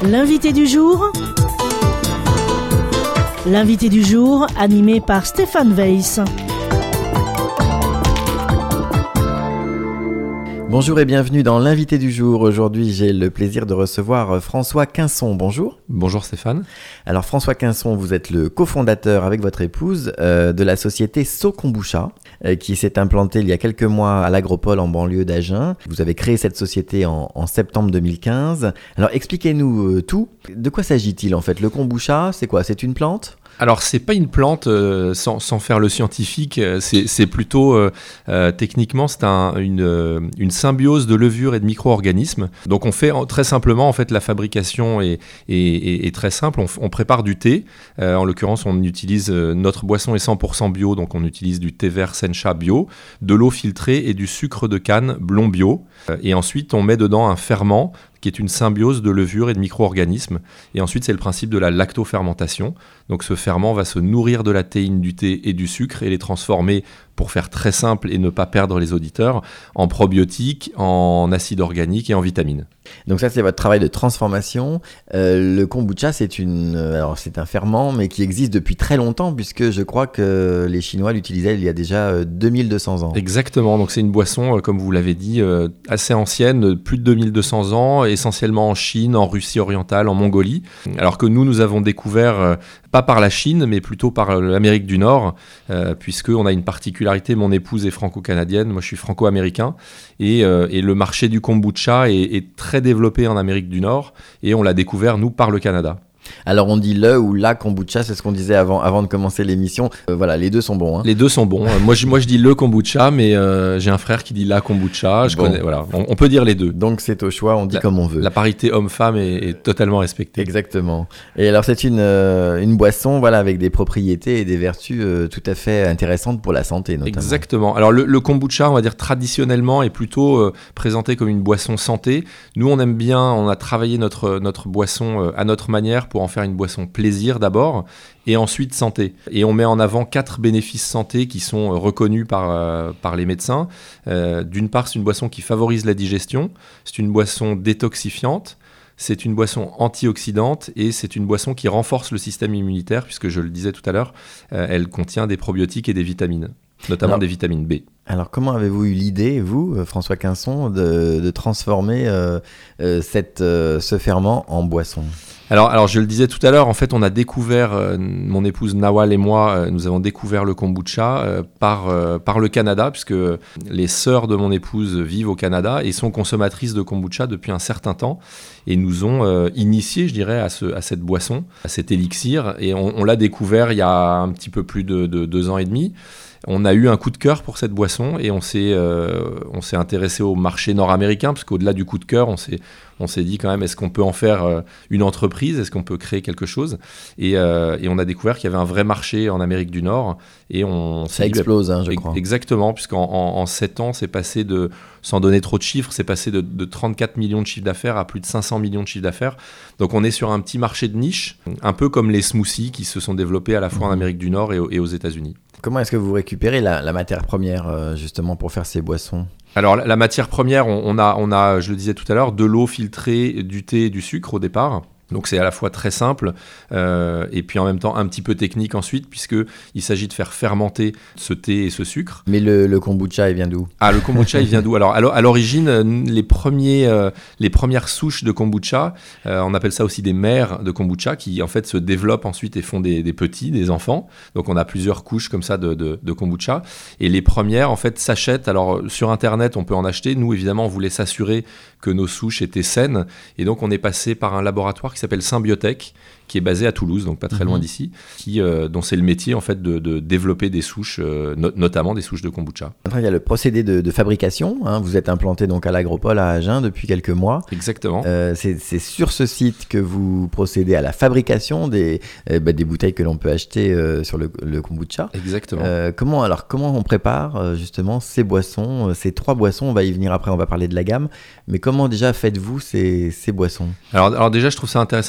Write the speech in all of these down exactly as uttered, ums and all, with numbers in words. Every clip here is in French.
L'invité du jour. L'invité du jour, animé par Stéphane Weiss. Bonjour et bienvenue dans l'invité du jour. Aujourd'hui, j'ai le plaisir de recevoir François Quinson. Bonjour. Bonjour Stéphane. Alors François Quinson, vous êtes le cofondateur avec votre épouse euh, de la société So Kombucha euh, qui s'est implantée il y a quelques mois à l'Agropole en banlieue d'Agen. Vous avez créé cette société en, en septembre deux mille quinze. Alors expliquez-nous euh, tout. De quoi s'agit-il en fait ? Le kombucha, c'est quoi ? C'est une plante ? Alors, c'est pas une plante, euh, sans, sans faire le scientifique, c'est, c'est plutôt, euh, euh, techniquement, c'est un, une, euh, une symbiose de levure et de micro-organismes. Donc, on fait très simplement, en fait, la fabrication est, est, est, est très simple. On, on prépare du thé. Euh, en l'occurrence, on utilise, euh, notre boisson est cent pour cent bio, donc on utilise du thé vert Sencha bio, de l'eau filtrée et du sucre de canne blond bio. Euh, et ensuite, on met dedans un ferment qui est une symbiose de levure et de micro-organismes. Et ensuite, c'est le principe de la lactofermentation. Donc ce ferment va se nourrir de la théine du thé et du sucre et les transformer, pour faire très simple et ne pas perdre les auditeurs, en probiotiques, en acides organiques et en vitamines. Donc ça, c'est votre travail de transformation. Euh, le kombucha, c'est, une, alors c'est un ferment, mais qui existe depuis très longtemps, puisque je crois que les Chinois l'utilisaient il y a déjà deux mille deux cents ans. Exactement, donc c'est une boisson, comme vous l'avez dit, assez ancienne, plus de deux mille deux cents ans, essentiellement en Chine, en Russie orientale, en Mongolie. Alors que nous, nous avons découvert, pas par la Chine, mais plutôt par l'Amérique du Nord, euh, puisqu'on a une particularité, mon épouse est franco-canadienne, moi je suis franco-américain, et, euh, et le marché du kombucha est, est très développé en Amérique du Nord, et on l'a découvert, nous, par le Canada. Alors on dit le ou la kombucha, c'est ce qu'on disait avant, avant de commencer l'émission. Euh, voilà, les deux sont bons. Hein. Les deux sont bons. moi, je, moi je dis le kombucha, mais euh, j'ai un frère qui dit la kombucha. Je bon. connais, voilà. on, on peut dire les deux. Donc c'est au choix, on dit la, comme on veut. La parité homme-femme est, est totalement respectée. Exactement. Et alors c'est une, euh, une boisson voilà, avec des propriétés et des vertus euh, tout à fait intéressantes pour la santé notamment. Exactement. Alors le, le kombucha, on va dire traditionnellement, est plutôt euh, présenté comme une boisson santé. Nous on aime bien, on a travaillé notre, notre boisson euh, à notre manière pour en faire une boisson plaisir d'abord, et ensuite santé. Et on met en avant quatre bénéfices santé qui sont reconnus par, euh, par les médecins. Euh, d'une part, c'est une boisson qui favorise la digestion, c'est une boisson détoxifiante, c'est une boisson antioxydante et c'est une boisson qui renforce le système immunitaire, puisque je le disais tout à l'heure, euh, elle contient des probiotiques et des vitamines, notamment alors, des vitamines B. Alors comment avez-vous eu l'idée, vous, François Quinson, de, de transformer euh, euh, cette, euh, ce ferment en boisson ? Alors, alors, je le disais tout à l'heure, en fait, on a découvert, euh, mon épouse Nawal et moi, euh, nous avons découvert le kombucha euh, par, euh, par le Canada, puisque les sœurs de mon épouse vivent au Canada et sont consommatrices de kombucha depuis un certain temps et nous ont euh, initiés, je dirais, à, ce, à cette boisson, à cet élixir. Et on, on l'a découvert il y a un petit peu plus de, de deux ans et demi. On a eu un coup de cœur pour cette boisson et on s'est, euh, on s'est intéressé au marché nord-américain, parce qu'au-delà du coup de cœur, on s'est, on s'est dit quand même, est-ce qu'on peut en faire euh, une entreprise ? Est-ce qu'on peut créer quelque chose ? et, euh, et on a découvert qu'il y avait un vrai marché en Amérique du Nord. Et on Ça explose, hein, je e- crois. Exactement, puisqu'en en, en sept ans, c'est passé de, sans donner trop de chiffres, c'est passé de, de trente-quatre millions de chiffres d'affaires à plus de cinq cents millions de chiffres d'affaires. Donc on est sur un petit marché de niche, un peu comme les smoothies qui se sont développés à la fois mmh. en Amérique du Nord et, et aux États-Unis. Comment est-ce que vous récupérez la, la matière première euh, justement pour faire ces boissons ? Alors la, la matière première, on, on, a, on a, je le disais tout à l'heure, de l'eau filtrée, du thé et du sucre au départ. Donc c'est à la fois très simple euh, et puis en même temps un petit peu technique ensuite, puisqu'il s'agit de faire fermenter ce thé et ce sucre. Mais le, le kombucha, il vient d'où ? Ah, le kombucha, il vient d'où ? Alors à l'origine, les, premiers, euh, les premières souches de kombucha, euh, on appelle ça aussi des mères de kombucha, qui en fait se développent ensuite et font des, des petits, des enfants. Donc on a plusieurs couches comme ça de, de, de kombucha. Et les premières en fait s'achètent. Alors sur Internet, on peut en acheter. Nous, évidemment, on voulait s'assurer que nos souches étaient saines. Et donc on est passé par un laboratoire qui s'appelle Symbiotech, qui est basé à Toulouse, donc pas très loin d'ici, qui, euh, dont c'est le métier en fait de, de développer des souches, euh, no- notamment des souches de kombucha. Après, il y a le procédé de, de fabrication. Hein. Vous êtes implanté donc à l'Agropole à Agen depuis quelques mois. Exactement. Euh, c'est, c'est sur ce site que vous procédez à la fabrication des, euh, bah, des bouteilles que l'on peut acheter euh, sur le, le kombucha. Exactement. Euh, comment, alors, comment on prépare euh, justement ces boissons, euh, ces trois boissons ? On va y venir après, on va parler de la gamme. Mais comment déjà faites-vous ces, ces boissons ? alors, alors déjà, je trouve ça intéressant de dire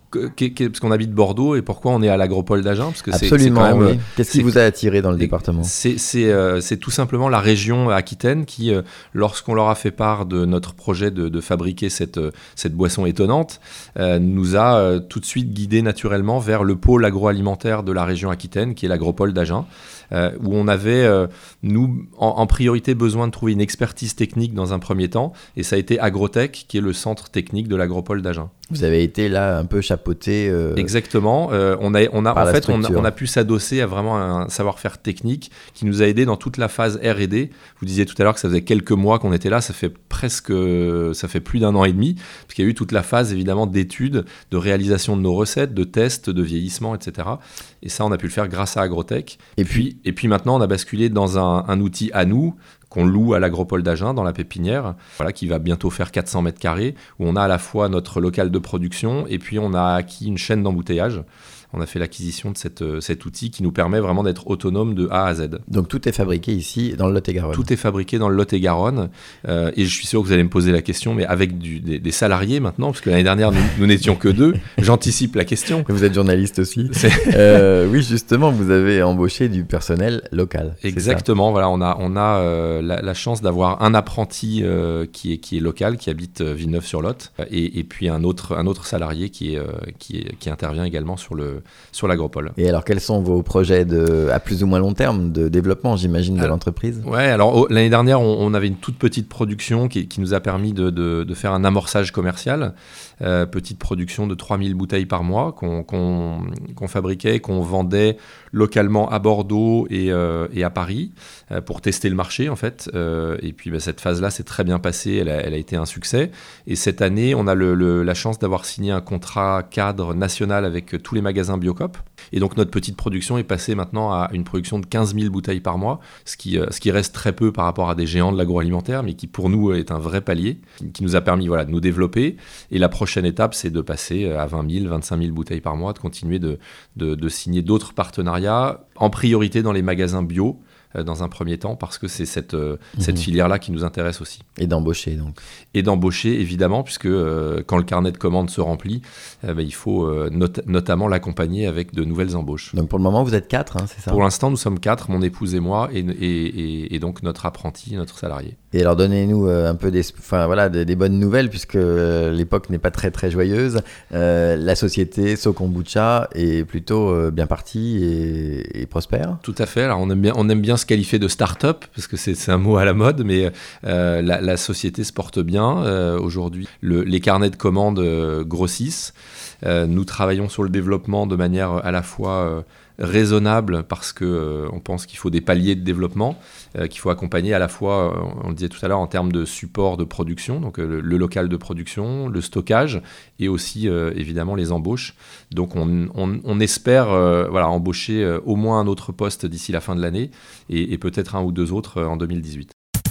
parce qu'on habite Bordeaux et pourquoi on est à l'Agropole d'Agen parce que Absolument, c'est, c'est quand même, oui. Qu'est-ce qui vous a attiré dans le département ? c'est, c'est, euh, c'est tout simplement la région Aquitaine qui, euh, lorsqu'on leur a fait part de notre projet de, de fabriquer cette, cette boisson étonnante, euh, nous a euh, tout de suite guidés naturellement vers le pôle agroalimentaire de la région Aquitaine, qui est l'Agropole d'Agen, euh, où on avait, euh, nous, en, en priorité, besoin de trouver une expertise technique dans un premier temps, et ça a été Agrotech, qui est le centre technique de l'Agropole d'Agen. Vous avez été là un peu chapeauté. Euh, Exactement. Euh, on a, on a, en fait, on a, on a pu s'adosser à vraiment un savoir-faire technique qui nous a aidé dans toute la phase R et D. Vous disiez tout à l'heure que ça faisait quelques mois qu'on était là. Ça fait presque, ça fait plus d'un an et demi, parce qu'il y a eu toute la phase évidemment d'études, de réalisation de nos recettes, de tests, de vieillissement, et cetera. Et ça, on a pu le faire grâce à Agrotech. Et puis, et puis maintenant, on a basculé dans un, un outil à nous, qu'on loue à l'Agropole d'Agen dans la pépinière, voilà, qui va bientôt faire quatre cents mètres carrés, où on a à la fois notre local de production et puis on a acquis une chaîne d'embouteillage. On a fait l'acquisition de cette, euh, cet outil qui nous permet vraiment d'être autonome de A à Z. Donc tout est fabriqué ici dans le Lot-et-Garonne. Tout est fabriqué dans le Lot-et-Garonne. Euh, et je suis sûr que vous allez me poser la question, mais avec du, des, des salariés maintenant, parce que l'année dernière, nous, nous n'étions que deux. J'anticipe la question. Vous êtes journaliste aussi. euh, oui, justement, vous avez embauché du personnel local. Exactement. Voilà, on a, on a euh, la, la chance d'avoir un apprenti euh, qui, est, qui est local, qui habite Villeneuve-sur-Lot, et, et puis un autre, un autre salarié qui, est, euh, qui, est, qui intervient également sur le sur l'Agropole. Et alors, quels sont vos projets de, à plus ou moins long terme de développement, j'imagine, de alors, l'entreprise ? Ouais, alors oh, l'année dernière, on, on avait une toute petite production qui, qui nous a permis de, de, de faire un amorçage commercial. Euh, petite production de trois mille bouteilles par mois qu'on, qu'on, qu'on fabriquait, qu'on vendait localement à Bordeaux et, euh, et à Paris euh, pour tester le marché en fait. Euh, et puis bah, cette phase-là s'est très bien passée, elle a, elle a été un succès. Et cette année, on a le, le, la chance d'avoir signé un contrat cadre national avec tous les magasins Biocoop. Et donc notre petite production est passée maintenant à une production de quinze mille bouteilles par mois, ce qui, euh, ce qui reste très peu par rapport à des géants de l'agroalimentaire, mais qui pour nous est un vrai palier, qui, qui nous a permis voilà, de nous développer. Et la prochaine étape, c'est de passer à vingt mille, vingt-cinq mille bouteilles par mois, de continuer de, de, de signer d'autres partenariats, en priorité dans les magasins bio, dans un premier temps, parce que c'est cette, euh, mmh. cette filière-là qui nous intéresse aussi. Et d'embaucher, donc. Et d'embaucher, évidemment, puisque euh, quand le carnet de commandes se remplit, euh, bah, il faut euh, not- notamment l'accompagner avec de nouvelles embauches. Donc pour le moment, vous êtes quatre, hein, c'est ça ? Pour l'instant, nous sommes quatre, mon épouse et moi, et, et, et, et donc notre apprenti, notre salarié. Et alors donnez-nous euh, un peu des, enfin, voilà, des, des bonnes nouvelles, puisque euh, l'époque n'est pas très très joyeuse. Euh, la société SoKombucha est plutôt euh, bien partie et, et prospère. Tout à fait. Alors on aime bien, on aime bien se qualifier de start-up, parce que c'est, c'est un mot à la mode, mais euh, la, la société se porte bien. Euh, aujourd'hui, le, les carnets de commandes euh, grossissent. Euh, nous travaillons sur le développement de manière à la fois euh, raisonnable, parce qu'on euh, pense qu'il faut des paliers de développement, euh, qu'il faut accompagner à la fois, euh, on le disait tout à l'heure, en termes de support de production, donc euh, le, le local de production, le stockage, et aussi euh, évidemment les embauches. Donc on, on, on espère euh, voilà, embaucher euh, au moins un autre poste d'ici la fin de l'année, et, et peut-être un ou deux autres euh, en deux mille dix-huit.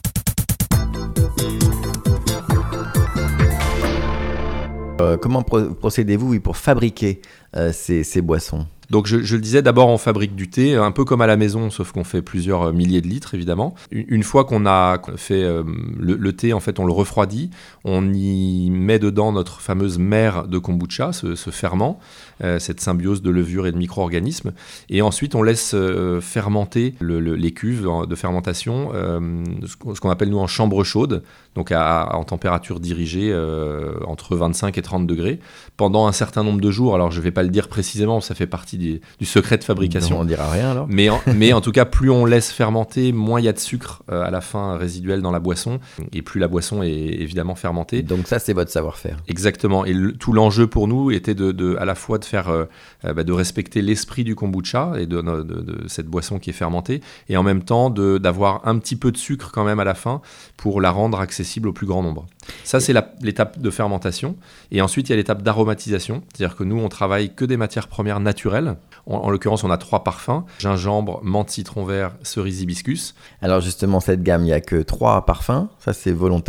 Euh, comment pro- procédez-vous oui, pour fabriquer euh, ces, ces boissons ? Donc je, je le disais, d'abord on fabrique du thé, un peu comme à la maison, sauf qu'on fait plusieurs milliers de litres évidemment. Une, une fois qu'on a fait euh, le, le thé, en fait on le refroidit, on y met dedans notre fameuse mère de kombucha, ce, ce ferment, euh, cette symbiose de levure et de micro-organismes, et ensuite on laisse euh, fermenter le, le, les cuves de fermentation, euh, ce qu'on appelle nous en chambre chaude, donc à, à, en température dirigée euh, entre vingt-cinq et trente degrés, pendant un certain nombre de jours. Alors je ne vais pas le dire précisément, ça fait partie des, du secret de fabrication. Non, on dira rien alors. Mais en, mais en tout cas, plus on laisse fermenter, moins il y a de sucre euh, à la fin résiduel dans la boisson, et plus la boisson est évidemment fermentée. Donc ça, c'est votre savoir-faire. Exactement. Et le, tout l'enjeu pour nous était de, de, à la fois de faire, euh, bah, de respecter l'esprit du kombucha et de, de, de, de cette boisson qui est fermentée, et en même temps de, d'avoir un petit peu de sucre quand même à la fin pour la rendre accessible au plus grand nombre. Ça, c'est la, l'étape de fermentation. Et ensuite, il y a l'étape d'aromatisation. C'est-à-dire que nous, on travaille que des matières premières naturelles. En, en l'occurrence, on a trois parfums: gingembre, menthe, citron vert, cerise, hibiscus. Alors justement, cette gamme, il n'y a que trois parfums. Ça, c'est volontaire.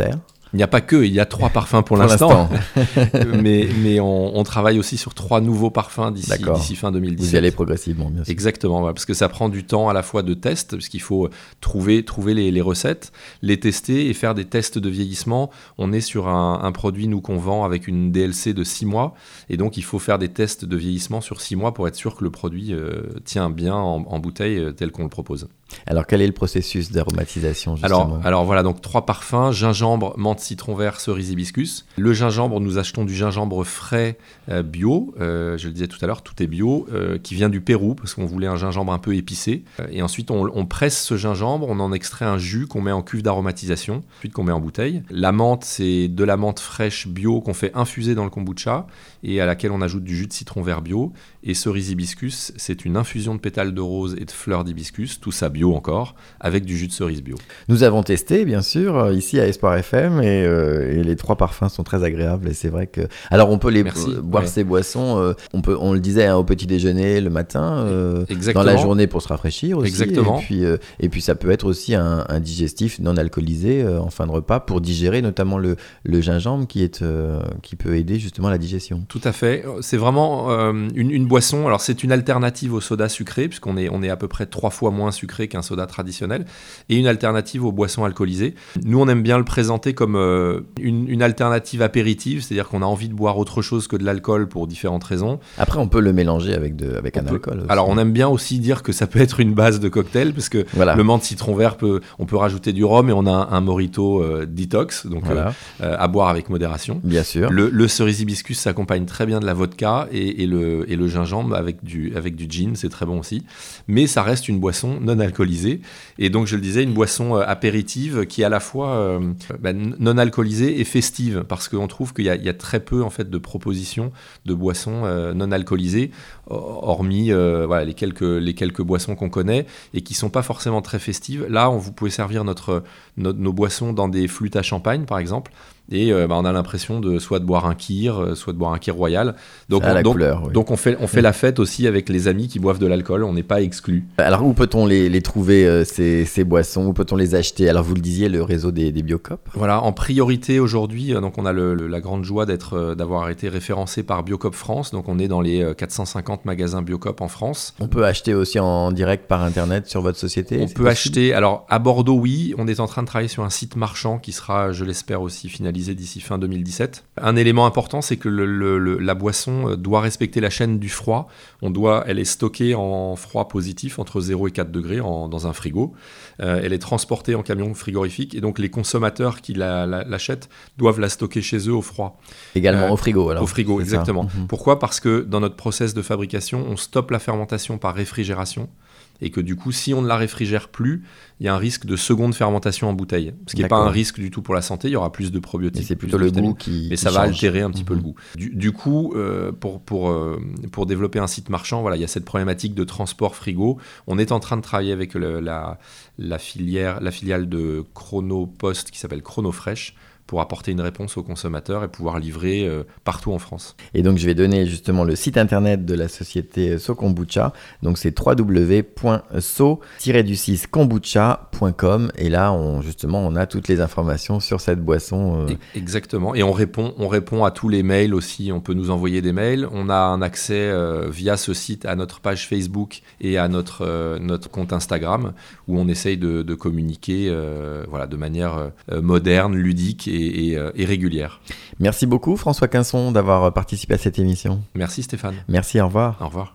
Il n'y a pas que, il y a trois parfums pour, pour l'instant, l'instant. mais, mais on, on travaille aussi sur trois nouveaux parfums d'ici, d'ici fin deux mille dix-sept. Vous y allez progressivement, bien sûr. Exactement, ouais, parce que ça prend du temps à la fois de test, parce qu'il faut trouver, trouver les, les recettes, les tester et faire des tests de vieillissement. On est sur un, un produit, nous, qu'on vend avec une D L C de six mois, et donc il faut faire des tests de vieillissement sur six mois pour être sûr que le produit euh, tient bien en, en bouteille euh, tel qu'on le propose. Alors, quel est le processus d'aromatisation, justement ? alors, alors voilà, donc trois parfums, gingembre, menthe, citron vert, cerise, hibiscus. Le gingembre, nous achetons du gingembre frais euh, bio, euh, je le disais tout à l'heure, tout est bio, euh, qui vient du Pérou, parce qu'on voulait un gingembre un peu épicé. Euh, et ensuite, on, on presse ce gingembre, on en extrait un jus qu'on met en cuve d'aromatisation, ensuite qu'on met en bouteille. La menthe, c'est de la menthe fraîche bio qu'on fait infuser dans le kombucha, et à laquelle on ajoute du jus de citron vert bio. Et cerise hibiscus, c'est une infusion de pétales de rose et de fleurs d'hibiscus, tout ça bio encore, avec du jus de cerise bio. Nous avons testé, bien sûr, ici à Espoir F M, et, euh, et les trois parfums sont très agréables. Et c'est vrai que, alors on peut les Merci, euh, boire ouais. ces boissons. Euh, on peut, on le disait hein, au petit déjeuner, le matin, euh, dans la journée pour se rafraîchir aussi. Exactement. Et puis, euh, et puis ça peut être aussi un, un digestif non alcoolisé euh, en fin de repas pour digérer, notamment le, le gingembre qui est, euh, qui peut aider justement la digestion. Tout à fait. C'est vraiment euh, une, une boisson. Alors c'est une alternative au soda sucré, puisqu'on est, on est à peu près trois fois moins sucré qu'un soda traditionnel, et une alternative aux boissons alcoolisées. Nous, on aime bien le présenter comme euh, une, une alternative apéritive, c'est-à-dire qu'on a envie de boire autre chose que de l'alcool pour différentes raisons. Après, on peut le mélanger avec, de, avec un peut, alcool aussi. Alors on aime bien aussi dire que ça peut être une base de cocktail, parce que voilà. Le menthe citron vert, peut, on peut rajouter du rhum et on a un, un mojito euh, détox, donc voilà. euh, euh, à boire avec modération. Bien sûr. Le, le cerise hibiscus s'accompagne très bien de la vodka, et, et, le, et le gingembre avec du, avec du gin, c'est très bon aussi. Mais ça reste une boisson non alcoolisée, et donc je le disais, une boisson euh, apéritive qui est à la fois euh, bah, non alcoolisée et festive, parce qu'on trouve qu'il y a, il y a très peu en fait de propositions de boissons euh, non alcoolisées, hormis euh, voilà, les, quelques, les quelques boissons qu'on connaît et qui sont pas forcément très festives. Là, on, vous pouvez servir notre, notre, nos boissons dans des flûtes à champagne, par exemple, et euh, bah, on a l'impression de soit de boire un kir, soit de boire un kir royal. Donc, à on, la donc, couleur, oui. donc on fait, on fait la fête aussi avec les amis qui boivent de l'alcool, on n'est pas exclus. Alors où peut-on les, les trouver, euh, ces, ces boissons, où peut-on les acheter ? Alors vous le disiez, le réseau des, des Biocop. Voilà, en priorité aujourd'hui, donc on a le, le, la grande joie d'être, euh, d'avoir été référencé par Biocop France, donc on est dans les euh, quatre cent cinquante magasins Biocop en France. On peut acheter aussi en direct par internet sur votre société ? On peut possible acheter, alors à Bordeaux oui, on est en train de travailler sur un site marchand qui sera, je l'espère aussi, finalisé d'ici fin deux mille dix-sept. Un élément important, c'est que le, le, le, la boisson doit respecter la chaîne du froid. On doit, elle est stockée en froid positif, entre zéro et quatre degrés en, dans un frigo. Euh, elle est transportée en camion frigorifique, et donc les consommateurs qui la, la, l'achètent doivent la stocker chez eux au froid. Également euh, au frigo alors. Au frigo, exactement. Mm-hmm. Pourquoi ? Parce que dans notre process de fabrication, on stoppe la fermentation par réfrigération, et que du coup, si on ne la réfrigère plus, il y a un risque de seconde fermentation en bouteille. Ce qui n'est pas un risque du tout pour la santé, il y aura plus de probiotiques. Mais c'est plutôt le goût qui Mais qui ça va change. altérer un petit mmh. peu le goût. Du, du coup, euh, pour, pour, euh, pour développer un site marchand, voilà, il y a cette problématique de transport frigo. On est en train de travailler avec le, la, la, filière, la filiale de Chronopost qui s'appelle Chronofresh, pour apporter une réponse aux consommateurs et pouvoir livrer euh, partout en France. Et donc, je vais donner justement le site internet de la société So Kombucha. Donc, c'est w w w point so tiret six kombucha point com. Et là, on, justement, on a toutes les informations sur cette boisson. Euh... Exactement. Et on répond, on répond à tous les mails aussi. On peut nous envoyer des mails. On a un accès euh, via ce site à notre page Facebook et à notre, euh, notre compte Instagram, où on essaye de, de communiquer euh, voilà, de manière euh, moderne, ludique et Et, et, et régulière. Merci beaucoup François Quinson d'avoir participé à cette émission. Merci Stéphane. Merci, au revoir. Au revoir.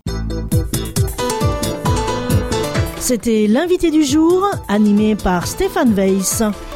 C'était l'invité du jour, animé par Stéphane Weiss.